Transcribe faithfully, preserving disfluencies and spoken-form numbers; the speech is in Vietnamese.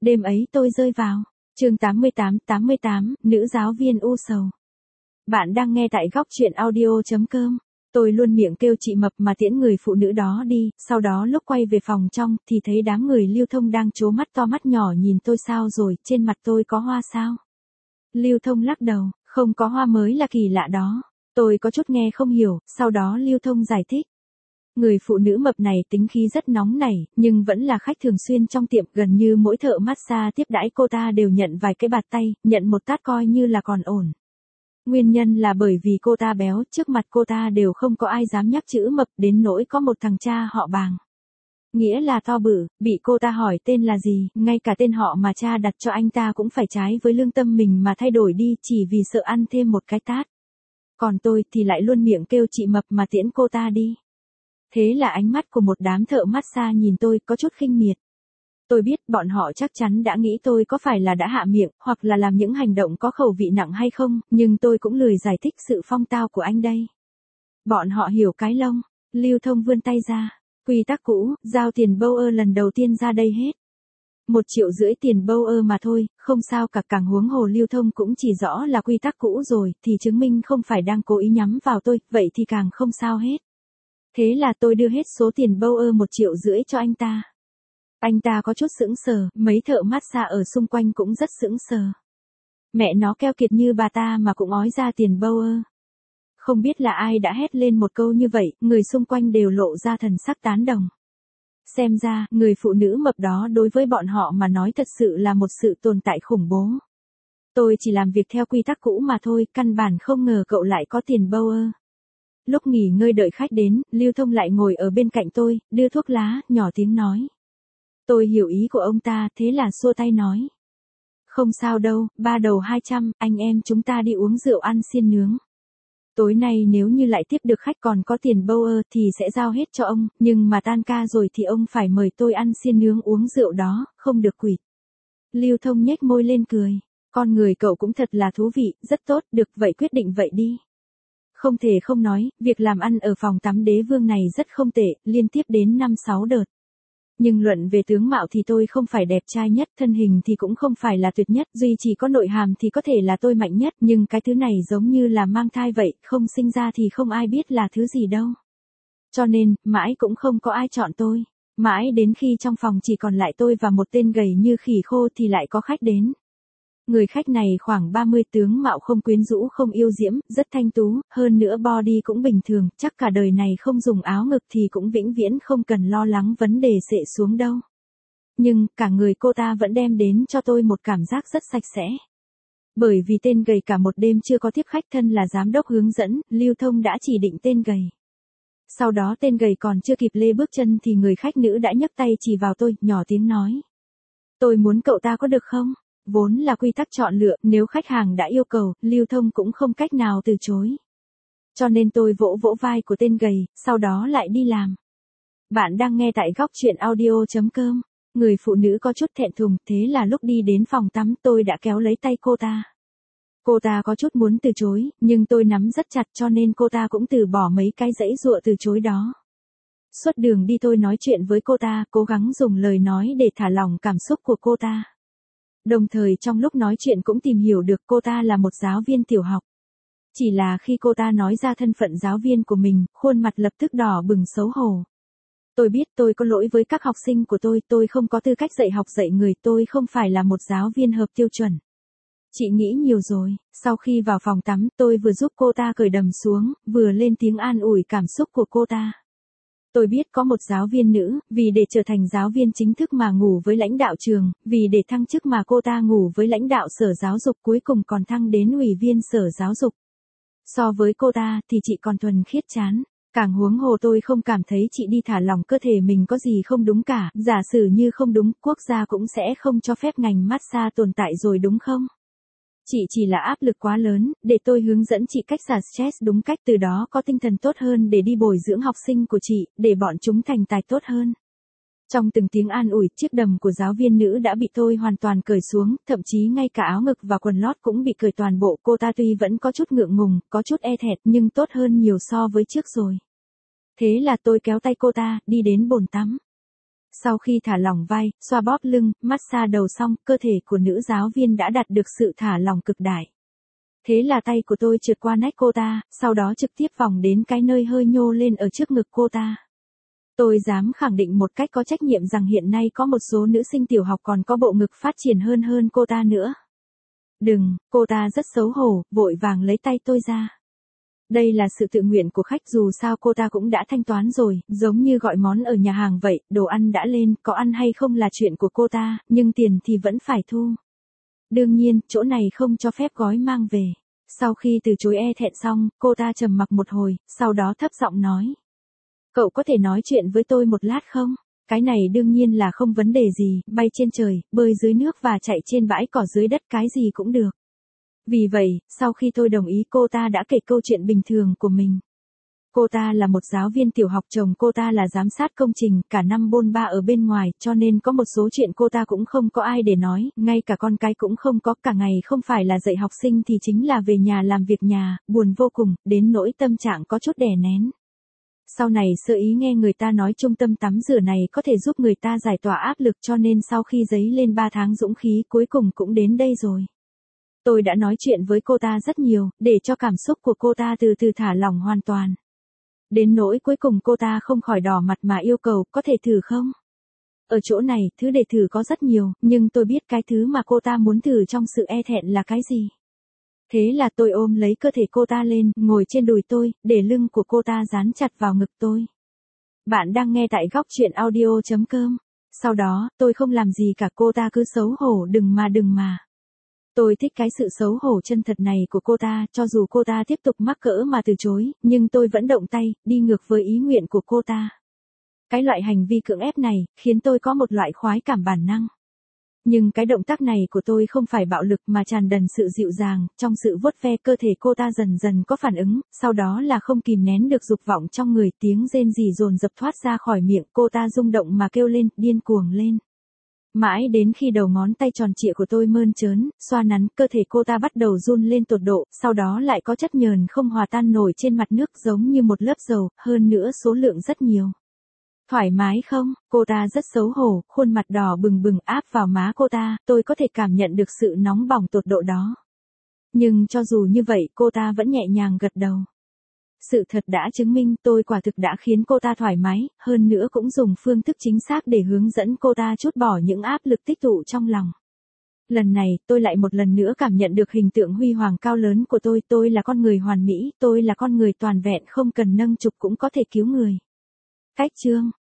Đêm ấy tôi rơi vào. Chương tám mươi tám, tám mươi tám, nữ giáo viên u sầu. Bạn đang nghe tại góc truyện audio chấm com. Tôi luôn miệng kêu chị Mập mà tiễn người phụ nữ đó đi, sau đó lúc quay về phòng trong thì thấy đám người Lưu Thông đang trố mắt to mắt nhỏ nhìn tôi. Sao rồi, trên mặt tôi có hoa sao? Lưu Thông lắc đầu, không có hoa mới là kỳ lạ đó. Tôi có chút nghe không hiểu, sau đó Lưu Thông giải thích. Người phụ nữ mập này tính khí rất nóng nảy, nhưng vẫn là khách thường xuyên trong tiệm, gần như mỗi thợ massage tiếp đãi cô ta đều nhận vài cái bạt tay, nhận một tát coi như là còn ổn. Nguyên nhân là bởi vì cô ta béo, trước mặt cô ta đều không có ai dám nhắc chữ mập, đến nỗi có một thằng cha họ Bàng, nghĩa là to bự, bị cô ta hỏi tên là gì, ngay cả tên họ mà cha đặt cho anh ta cũng phải trái với lương tâm mình mà thay đổi đi, chỉ vì sợ ăn thêm một cái tát. Còn tôi thì lại luôn miệng kêu chị Mập mà tiễn cô ta đi. Thế là ánh mắt của một đám thợ massage nhìn tôi có chút khinh miệt. Tôi biết bọn họ chắc chắn đã nghĩ tôi có phải là đã hạ miệng, hoặc là làm những hành động có khẩu vị nặng hay không, nhưng tôi cũng lười giải thích sự phong tao của anh đây. Bọn họ hiểu cái lông. Lưu Thông vươn tay ra. Quy tắc cũ, giao tiền Bauer lần đầu tiên ra đây hết. Một triệu rưỡi tiền Bauer mà thôi, không sao cả, càng huống hồ Lưu Thông cũng chỉ rõ là quy tắc cũ rồi, thì chứng minh không phải đang cố ý nhắm vào tôi, vậy thì càng không sao hết. Thế là tôi đưa hết số tiền Bauer một triệu rưỡi cho anh ta. Anh ta có chút sững sờ, mấy thợ massage ở xung quanh cũng rất sững sờ. Mẹ nó keo kiệt như bà ta mà cũng ói ra tiền Bauer. Không biết là ai đã hét lên một câu như vậy, người xung quanh đều lộ ra thần sắc tán đồng. Xem ra, người phụ nữ mập đó đối với bọn họ mà nói thật sự là một sự tồn tại khủng bố. Tôi chỉ làm việc theo quy tắc cũ mà thôi, căn bản không ngờ cậu lại có tiền Bauer. Lúc nghỉ ngơi đợi khách đến, Lưu Thông lại ngồi ở bên cạnh tôi, đưa thuốc lá, nhỏ tiếng nói. Tôi hiểu ý của ông ta, thế là xua tay nói. Không sao đâu, ba đầu hai trăm, anh em chúng ta đi uống rượu ăn xiên nướng. Tối nay nếu như lại tiếp được khách còn có tiền Bauer thì sẽ giao hết cho ông, nhưng mà tan ca rồi thì ông phải mời tôi ăn xiên nướng uống rượu đó, không được quỵt. Lưu Thông nhếch môi lên cười. Con người cậu cũng thật là thú vị, rất tốt, được vậy quyết định vậy đi. Không thể không nói, việc làm ăn ở phòng tắm đế vương này rất không tệ, liên tiếp đến năm sáu đợt. Nhưng luận về tướng mạo thì tôi không phải đẹp trai nhất, thân hình thì cũng không phải là tuyệt nhất, duy chỉ có nội hàm thì có thể là tôi mạnh nhất, nhưng cái thứ này giống như là mang thai vậy, không sinh ra thì không ai biết là thứ gì đâu. Cho nên, mãi cũng không có ai chọn tôi. Mãi đến khi trong phòng chỉ còn lại tôi và một tên gầy như khỉ khô thì lại có khách đến. Người khách này khoảng ba mươi, tướng mạo không quyến rũ không yêu diễm, rất thanh tú, hơn nữa body cũng bình thường, chắc cả đời này không dùng áo ngực thì cũng vĩnh viễn không cần lo lắng vấn đề xệ xuống đâu. Nhưng, cả người cô ta vẫn đem đến cho tôi một cảm giác rất sạch sẽ. Bởi vì tên gầy cả một đêm chưa có tiếp khách, thân là giám đốc hướng dẫn, Lưu Thông đã chỉ định tên gầy. Sau đó tên gầy còn chưa kịp lê bước chân thì người khách nữ đã nhấc tay chỉ vào tôi, nhỏ tiếng nói. Tôi muốn cậu ta có được không? Vốn là quy tắc chọn lựa, nếu khách hàng đã yêu cầu, Lưu Thông cũng không cách nào từ chối. Cho nên tôi vỗ vỗ vai của tên gầy, sau đó lại đi làm. Bạn đang nghe tại góc truyện audio chấm com. Người phụ nữ có chút thẹn thùng, thế là lúc đi đến phòng tắm tôi đã kéo lấy tay cô ta. Cô ta có chút muốn từ chối, nhưng tôi nắm rất chặt cho nên cô ta cũng từ bỏ mấy cái giãy giụa từ chối đó. Suốt đường đi tôi nói chuyện với cô ta, cố gắng dùng lời nói để thả lỏng cảm xúc của cô ta. Đồng thời trong lúc nói chuyện cũng tìm hiểu được cô ta là một giáo viên tiểu học. Chỉ là khi cô ta nói ra thân phận giáo viên của mình, khuôn mặt lập tức đỏ bừng xấu hổ. Tôi biết tôi có lỗi với các học sinh của tôi, tôi không có tư cách dạy học dạy người, tôi không phải là một giáo viên hợp tiêu chuẩn. Chị nghĩ nhiều rồi. Sau khi vào phòng tắm, tôi vừa giúp cô ta cởi đầm xuống, vừa lên tiếng an ủi cảm xúc của cô ta. Tôi biết có một giáo viên nữ, vì để trở thành giáo viên chính thức mà ngủ với lãnh đạo trường, vì để thăng chức mà cô ta ngủ với lãnh đạo sở giáo dục, cuối cùng còn thăng đến ủy viên sở giáo dục. So với cô ta thì chị còn thuần khiết chán. Càng huống hồ tôi không cảm thấy chị đi thả lỏng cơ thể mình có gì không đúng cả, giả sử như không đúng, quốc gia cũng sẽ không cho phép ngành massage tồn tại rồi đúng không? Chị chỉ là áp lực quá lớn, để tôi hướng dẫn chị cách xả stress đúng cách, từ đó có tinh thần tốt hơn để đi bồi dưỡng học sinh của chị, để bọn chúng thành tài tốt hơn. Trong từng tiếng an ủi, chiếc đầm của giáo viên nữ đã bị tôi hoàn toàn cởi xuống, thậm chí ngay cả áo ngực và quần lót cũng bị cởi toàn bộ. Cô ta tuy vẫn có chút ngượng ngùng, có chút e thẹt nhưng tốt hơn nhiều so với trước rồi. Thế là tôi kéo tay cô ta, đi đến bồn tắm. Sau khi thả lỏng vai, xoa bóp lưng, massage đầu xong, cơ thể của nữ giáo viên đã đạt được sự thả lỏng cực đại. Thế là tay của tôi trượt qua nách cô ta, sau đó trực tiếp vòng đến cái nơi hơi nhô lên ở trước ngực cô ta. Tôi dám khẳng định một cách có trách nhiệm rằng hiện nay có một số nữ sinh tiểu học còn có bộ ngực phát triển hơn hơn cô ta nữa. Đừng, cô ta rất xấu hổ, vội vàng lấy tay tôi ra. Đây là sự tự nguyện của khách, dù sao cô ta cũng đã thanh toán rồi, giống như gọi món ở nhà hàng vậy, đồ ăn đã lên, có ăn hay không là chuyện của cô ta, nhưng tiền thì vẫn phải thu. Đương nhiên, chỗ này không cho phép gói mang về. Sau khi từ chối e thẹn xong, cô ta trầm mặc một hồi, sau đó thấp giọng nói. Cậu có thể nói chuyện với tôi một lát không? Cái này đương nhiên là không vấn đề gì, bay trên trời, bơi dưới nước và chạy trên bãi cỏ dưới đất cái gì cũng được. Vì vậy, sau khi tôi đồng ý cô ta đã kể câu chuyện bình thường của mình. Cô ta là một giáo viên tiểu học, chồng cô ta là giám sát công trình, cả năm bôn ba ở bên ngoài, cho nên có một số chuyện cô ta cũng không có ai để nói, ngay cả con cái cũng không có, cả ngày không phải là dạy học sinh thì chính là về nhà làm việc nhà, buồn vô cùng, đến nỗi tâm trạng có chút đè nén. Sau này sơ ý nghe người ta nói trung tâm tắm rửa này có thể giúp người ta giải tỏa áp lực, cho nên sau khi dấy lên ba tháng dũng khí cuối cùng cũng đến đây rồi. Tôi đã nói chuyện với cô ta rất nhiều, để cho cảm xúc của cô ta từ từ thả lỏng hoàn toàn. Đến nỗi cuối cùng cô ta không khỏi đỏ mặt mà yêu cầu, có thể thử không? Ở chỗ này, thứ để thử có rất nhiều, nhưng tôi biết cái thứ mà cô ta muốn thử trong sự e thẹn là cái gì. Thế là tôi ôm lấy cơ thể cô ta lên, ngồi trên đùi tôi, để lưng của cô ta dán chặt vào ngực tôi. Bạn đang nghe tại góc truyện audio chấm com. Sau đó, tôi không làm gì cả, cô ta cứ xấu hổ đừng mà đừng mà. Tôi thích cái sự xấu hổ chân thật này của cô ta, cho dù cô ta tiếp tục mắc cỡ mà từ chối, nhưng tôi vẫn động tay, đi ngược với ý nguyện của cô ta. Cái loại hành vi cưỡng ép này, khiến tôi có một loại khoái cảm bản năng. Nhưng cái động tác này của tôi không phải bạo lực mà tràn đầy sự dịu dàng, trong sự vuốt ve cơ thể cô ta dần dần có phản ứng, sau đó là không kìm nén được dục vọng trong người, tiếng rên rỉ dồn dập thoát ra khỏi miệng, cô ta rung động mà kêu lên, điên cuồng lên. Mãi đến khi đầu ngón tay tròn trịa của tôi mơn trớn, xoa nắn, cơ thể cô ta bắt đầu run lên tột độ, sau đó lại có chất nhờn không hòa tan nổi trên mặt nước giống như một lớp dầu, hơn nữa số lượng rất nhiều. Thoải mái không? Cô ta rất xấu hổ, khuôn mặt đỏ bừng bừng áp vào má cô ta, tôi có thể cảm nhận được sự nóng bỏng tột độ đó. Nhưng cho dù như vậy cô ta vẫn nhẹ nhàng gật đầu. Sự thật đã chứng minh tôi quả thực đã khiến cô ta thoải mái, hơn nữa cũng dùng phương thức chính xác để hướng dẫn cô ta trút bỏ những áp lực tích tụ trong lòng. Lần này, tôi lại một lần nữa cảm nhận được hình tượng huy hoàng cao lớn của tôi, tôi là con người hoàn mỹ, tôi là con người toàn vẹn không cần nâng trục cũng có thể cứu người. Cách chương